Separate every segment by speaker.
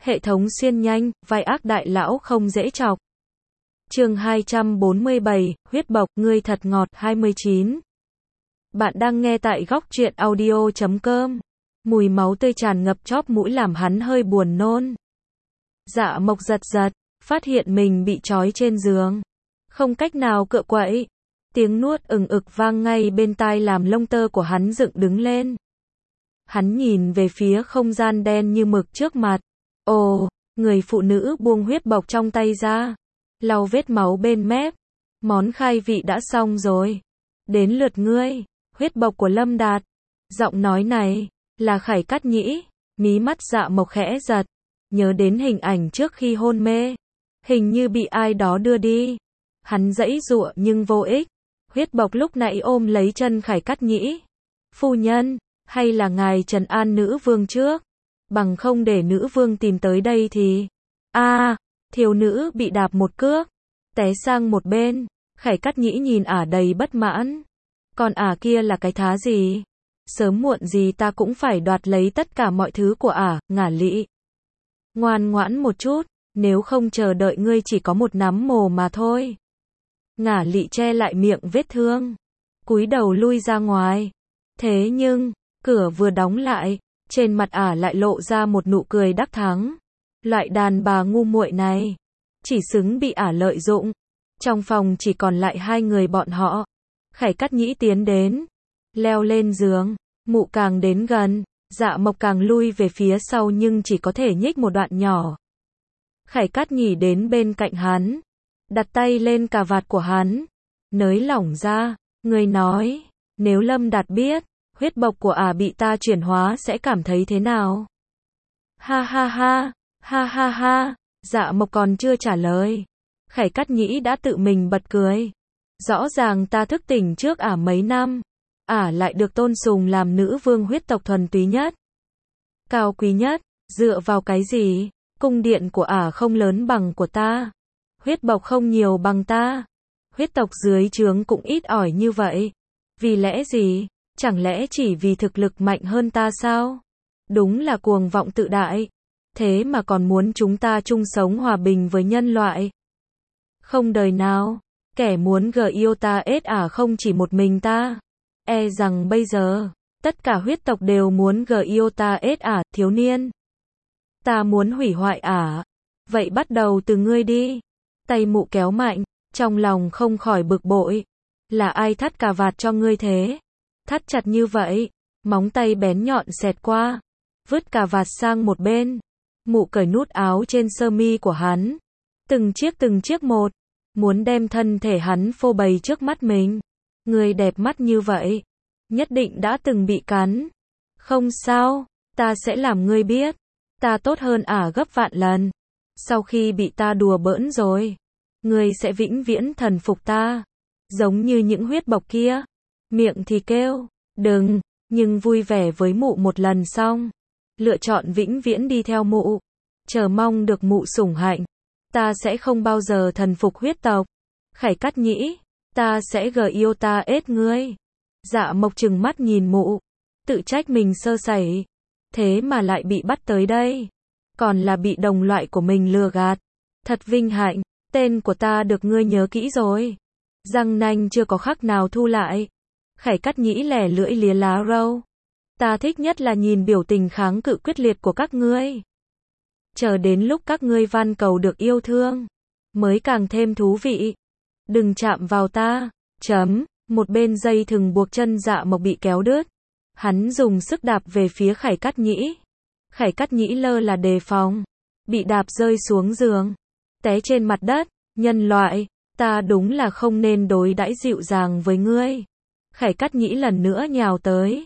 Speaker 1: Hệ thống xuyên nhanh, vai ác đại lão không dễ chọc. Chương 247, huyết bộc, ngươi thật ngọt, 29. Bạn đang nghe tại góc truyện audio.com. Mùi máu tươi tràn ngập chóp mũi làm hắn hơi buồn nôn. Dạ Mộc giật giật, phát hiện mình bị trói trên giường. Không cách nào cựa quậy. Tiếng nuốt ừng ực vang ngay bên tai làm lông tơ của hắn dựng đứng lên. Hắn nhìn về phía không gian đen như mực trước mặt. Ồ, người phụ nữ buông huyết bộc trong tay ra. Lau vết máu bên mép. Món khai vị đã xong rồi. Đến lượt ngươi. Huyết bộc của Lâm Đạt. Giọng nói này là Khải Cát Nhĩ. Mí mắt Dạ Mộc khẽ giật. Nhớ đến hình ảnh trước khi hôn mê. Hình như bị ai đó đưa đi. Hắn giãy giụa nhưng vô ích. Huyết bộc lúc nãy ôm lấy chân Khải Cát Nhĩ. Phu nhân, hay là ngài trấn an nữ vương trước? Bằng không để nữ vương tìm tới đây thì... thiếu nữ bị đạp một cước. Té sang một bên. Khải Cát Nhĩ nhìn ả đầy bất mãn. Còn ả kia là cái thá gì? Sớm muộn gì ta cũng phải đoạt lấy tất cả mọi thứ của ả, Ngả Lị. Ngoan ngoãn một chút, nếu không chờ đợi ngươi chỉ có một nắm mồ mà thôi. Ngả Lị che lại miệng vết thương. Cúi đầu lui ra ngoài. Thế nhưng, cửa vừa đóng lại, trên mặt ả lại lộ ra một nụ cười đắc thắng. Loại đàn bà ngu muội này, chỉ xứng bị ả lợi dụng. Trong phòng chỉ còn lại hai người bọn họ. Khải Cát Nhĩ tiến đến, leo lên giường, mụ càng đến gần, Dạ Mộc càng lui về phía sau nhưng chỉ có thể nhích một đoạn nhỏ. Khải Cát Nhĩ đến bên cạnh hắn, đặt tay lên cà vạt của hắn, nới lỏng ra, người nói, nếu Lâm Đạt biết, huyết bộc của ả bị ta chuyển hóa sẽ cảm thấy thế nào? Ha ha ha, ha ha ha, Dạ Mộc còn chưa trả lời. Khải Cát Nhĩ đã tự mình bật cười. Rõ ràng ta thức tỉnh trước ả mấy năm. Ả lại được tôn sùng làm nữ vương huyết tộc thuần túy nhất. Cao quý nhất, dựa vào cái gì? Cung điện của ả không lớn bằng của ta. Huyết bộc không nhiều bằng ta. Huyết tộc dưới trướng cũng ít ỏi như vậy. Vì lẽ gì? Chẳng lẽ chỉ vì thực lực mạnh hơn ta sao? Đúng là cuồng vọng tự đại. Thế mà còn muốn chúng ta chung sống hòa bình với nhân loại. Không đời nào. Kẻ muốn yêu ta ết ả không chỉ một mình ta. E rằng bây giờ, tất cả huyết tộc đều muốn yêu ta ết ả, thiếu niên. Ta muốn hủy hoại ả. Vậy bắt đầu từ ngươi đi. Tay mụ kéo mạnh, trong lòng không khỏi bực bội. Là ai thắt cà vạt cho ngươi thế? Thắt chặt như vậy, móng tay bén nhọn xẹt qua. Vứt cà vạt sang một bên. Mụ cởi nút áo trên sơ mi của hắn. Từng chiếc một. Muốn đem thân thể hắn phô bày trước mắt mình. Người đẹp mắt như vậy, nhất định đã từng bị cắn. Không sao, ta sẽ làm ngươi biết. Ta tốt hơn ả gấp vạn lần. Sau khi bị ta đùa bỡn rồi, ngươi sẽ vĩnh viễn thần phục ta. Giống như những huyết bộc kia. Miệng thì kêu, đừng, nhưng vui vẻ với mụ một lần xong. Lựa chọn vĩnh viễn đi theo mụ. Chờ mong được mụ sủng hạnh. Ta sẽ không bao giờ thần phục huyết tộc. Khải Cát Nhĩ, ta sẽ yêu ta ết ngươi. Dạ Mộc trừng mắt nhìn mụ. Tự trách mình sơ sẩy. Thế mà lại bị bắt tới đây. Còn là bị đồng loại của mình lừa gạt. Thật vinh hạnh, tên của ta được ngươi nhớ kỹ rồi. Răng nanh chưa có khắc nào thu lại. Khải Cát Nhĩ lẻ lưỡi lìa lá râu. Ta thích nhất là nhìn biểu tình kháng cự quyết liệt của các ngươi. Chờ đến lúc các ngươi van cầu được yêu thương, mới càng thêm thú vị. Đừng chạm vào ta. Một bên dây thừng buộc chân Dạ Mộc bị kéo đứt. Hắn dùng sức đạp về phía Khải Cát Nhĩ. Khải Cát Nhĩ lơ là đề phòng. Bị đạp rơi xuống giường. Té trên mặt đất. Nhân loại, ta đúng là không nên đối đãi dịu dàng với ngươi. Khải Cát Nhĩ lần nữa nhào tới.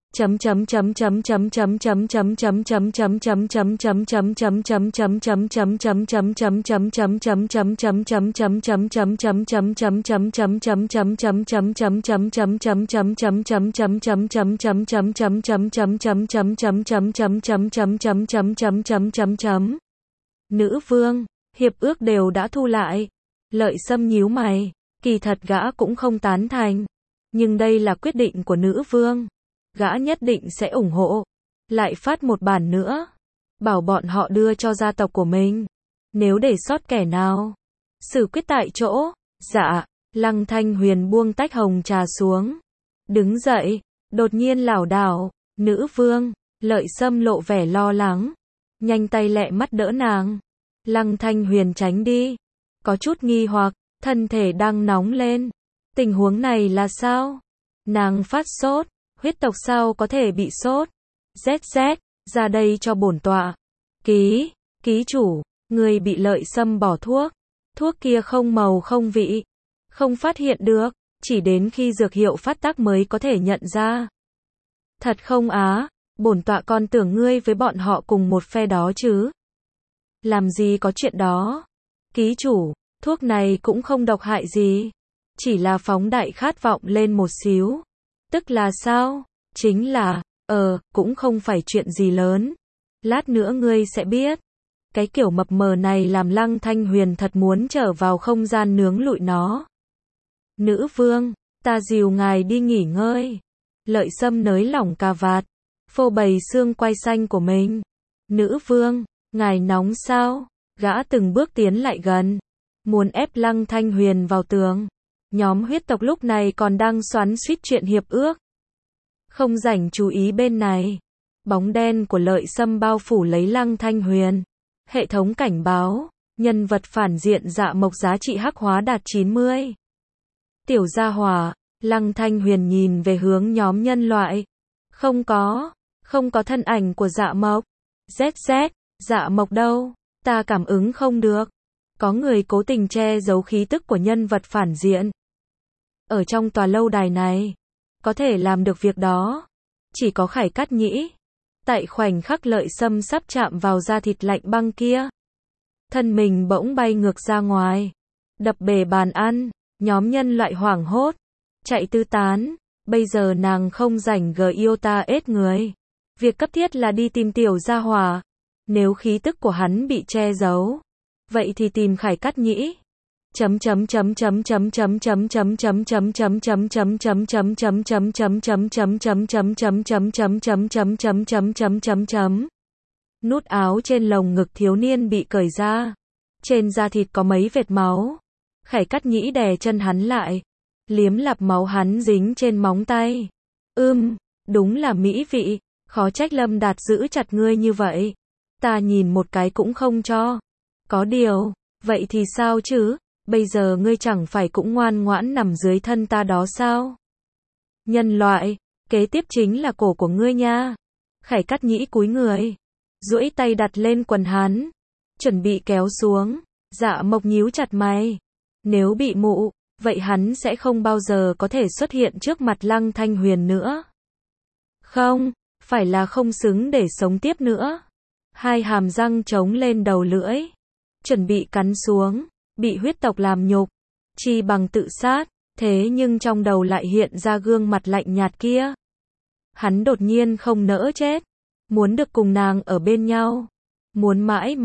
Speaker 1: Nữ vương, hiệp ước đều đã thu lại. Lợi Sâm nhíu mày, kỳ thật gã cũng không tán thành, nhưng đây là quyết định của nữ vương. Gã nhất định sẽ ủng hộ. Lại phát một bản nữa. bảo bọn họ đưa cho gia tộc của mình. Nếu để sót kẻ nào, xử quyết tại chỗ. Dạ, Lăng Thanh Huyền buông tách hồng trà xuống. Đứng dậy, đột nhiên lảo đảo, nữ vương, Lợi Sâm lộ vẻ lo lắng. Nhanh tay lẹ mắt đỡ nàng. Lăng Thanh Huyền tránh đi. Có chút nghi hoặc, thân thể đang nóng lên. Tình huống này là sao? Nàng phát sốt, huyết tộc sao có thể bị sốt? ZZ, ra đây cho bổn tọa. Ký chủ, người bị Lợi Sâm bỏ thuốc. Thuốc kia không màu không vị. Không phát hiện được, chỉ đến khi dược hiệu phát tác mới có thể nhận ra. Thật không á, bổn tọa còn tưởng ngươi với bọn họ cùng một phe đó chứ. Làm gì có chuyện đó. Ký chủ, thuốc này cũng không độc hại gì. Chỉ là phóng đại khát vọng lên một xíu. Tức là sao? Chính là, cũng không phải chuyện gì lớn. Lát nữa ngươi sẽ biết. Cái kiểu mập mờ này làm Lăng Thanh Huyền thật muốn trở vào không gian nướng lụi nó. Nữ vương, ta dìu ngài đi nghỉ ngơi. Lợi Sâm nới lỏng cà vạt, phô bày xương quai xanh của mình. Nữ vương, ngài nóng sao? Gã từng bước tiến lại gần, muốn ép Lăng Thanh Huyền vào tường. Nhóm huyết tộc lúc này còn đang xoắn xuýt chuyện hiệp ước. Không rảnh chú ý bên này. Bóng đen của Lợi Sâm bao phủ lấy Lăng Thanh Huyền. Hệ thống cảnh báo, nhân vật phản diện Dạ Mộc giá trị hắc hóa đạt 90. Tiểu gia hỏa, Lăng Thanh Huyền nhìn về hướng nhóm nhân loại. Không có thân ảnh của Dạ Mộc. ZZ, Dạ Mộc đâu? Ta cảm ứng không được. Có người cố tình che giấu khí tức của nhân vật phản diện. Ở trong tòa lâu đài này, có thể làm được việc đó. Chỉ có Khải Cát Nhĩ. Tại khoảnh khắc Lợi Sâm sắp chạm vào da thịt lạnh băng kia, thân mình bỗng bay ngược ra ngoài, đập bể bàn ăn. Nhóm nhân loại hoảng hốt, chạy tứ tán. Bây giờ nàng không rảnh Iota ết người. Việc cấp thiết là đi tìm tiểu gia hỏa. Nếu khí tức của hắn bị che giấu, vậy thì tìm Khải Cát Nhĩ. Nút áo trên lồng ngực thiếu niên bị cởi ra. Trên da thịt có mấy vệt máu. Khải Cát Nhĩ đè chân hắn lại, liếm lạp máu hắn dính trên móng tay. Đúng là mỹ vị, khó trách Lâm Đạt giữ chặt ngươi như vậy. Ta nhìn một cái cũng không cho. Có điều, vậy thì sao chứ? Bây giờ ngươi chẳng phải cũng ngoan ngoãn nằm dưới thân ta đó sao? Nhân loại, kế tiếp chính là cổ của ngươi nha. Khải Cát Nhĩ cúi người, duỗi tay đặt lên quần hắn, chuẩn bị kéo xuống. Dạ Mộc nhíu chặt mày. Nếu bị mụ, vậy hắn sẽ không bao giờ có thể xuất hiện trước mặt Lăng Thanh Huyền nữa. Không, phải là không xứng để sống tiếp nữa. Hai hàm răng trống lên đầu lưỡi, chuẩn bị cắn xuống. Bị huyết tộc làm nhục, chi bằng tự sát. Thế nhưng trong đầu lại hiện ra gương mặt lạnh nhạt kia. Hắn đột nhiên không nỡ chết, muốn được cùng nàng ở bên nhau, muốn mãi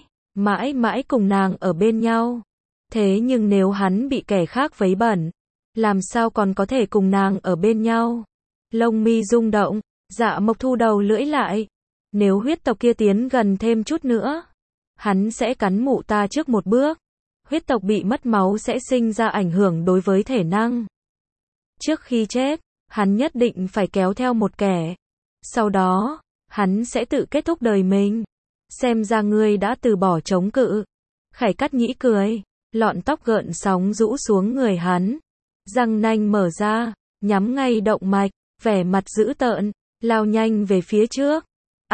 Speaker 1: mãi cùng nàng ở bên nhau. Thế nhưng nếu hắn bị kẻ khác vấy bẩn, làm sao còn có thể cùng nàng ở bên nhau? Lông mi rung động, Dạ Mộc thu đầu lưỡi lại. Nếu huyết tộc kia tiến gần thêm chút nữa, hắn sẽ cắn mụ ta trước một bước. Huyết tộc bị mất máu sẽ sinh ra ảnh hưởng đối với thể năng. Trước khi chết, hắn nhất định phải kéo theo một kẻ. Sau đó, hắn sẽ tự kết thúc đời mình. Xem ra ngươi đã từ bỏ chống cự. Khải Cát Nhĩ cười, lọn tóc gợn sóng rũ xuống người hắn. Răng nanh mở ra, nhắm ngay động mạch, vẻ mặt dữ tợn, lao nhanh về phía trước.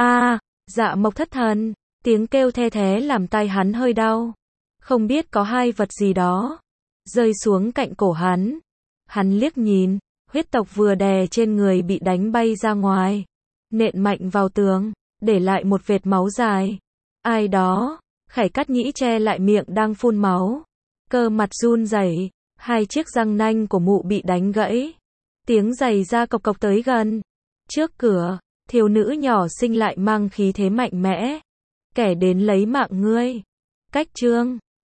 Speaker 1: Dạ Mộc thất thần, tiếng kêu the thé làm tai hắn hơi đau. Không biết có hai vật gì đó rơi xuống cạnh cổ hắn. Hắn liếc nhìn, huyết tộc vừa đè trên người bị đánh bay ra ngoài, nện mạnh vào tường, để lại một vệt máu dài. Ai đó? Khải Cát Nhĩ che lại miệng đang phun máu, cơ mặt run rẩy. Hai chiếc răng nanh của mụ bị đánh gãy. Tiếng giày da cộc cộc tới gần. Trước cửa, thiếu nữ nhỏ xinh lại mang khí thế mạnh mẽ. Kẻ đến lấy mạng ngươi. Cách chương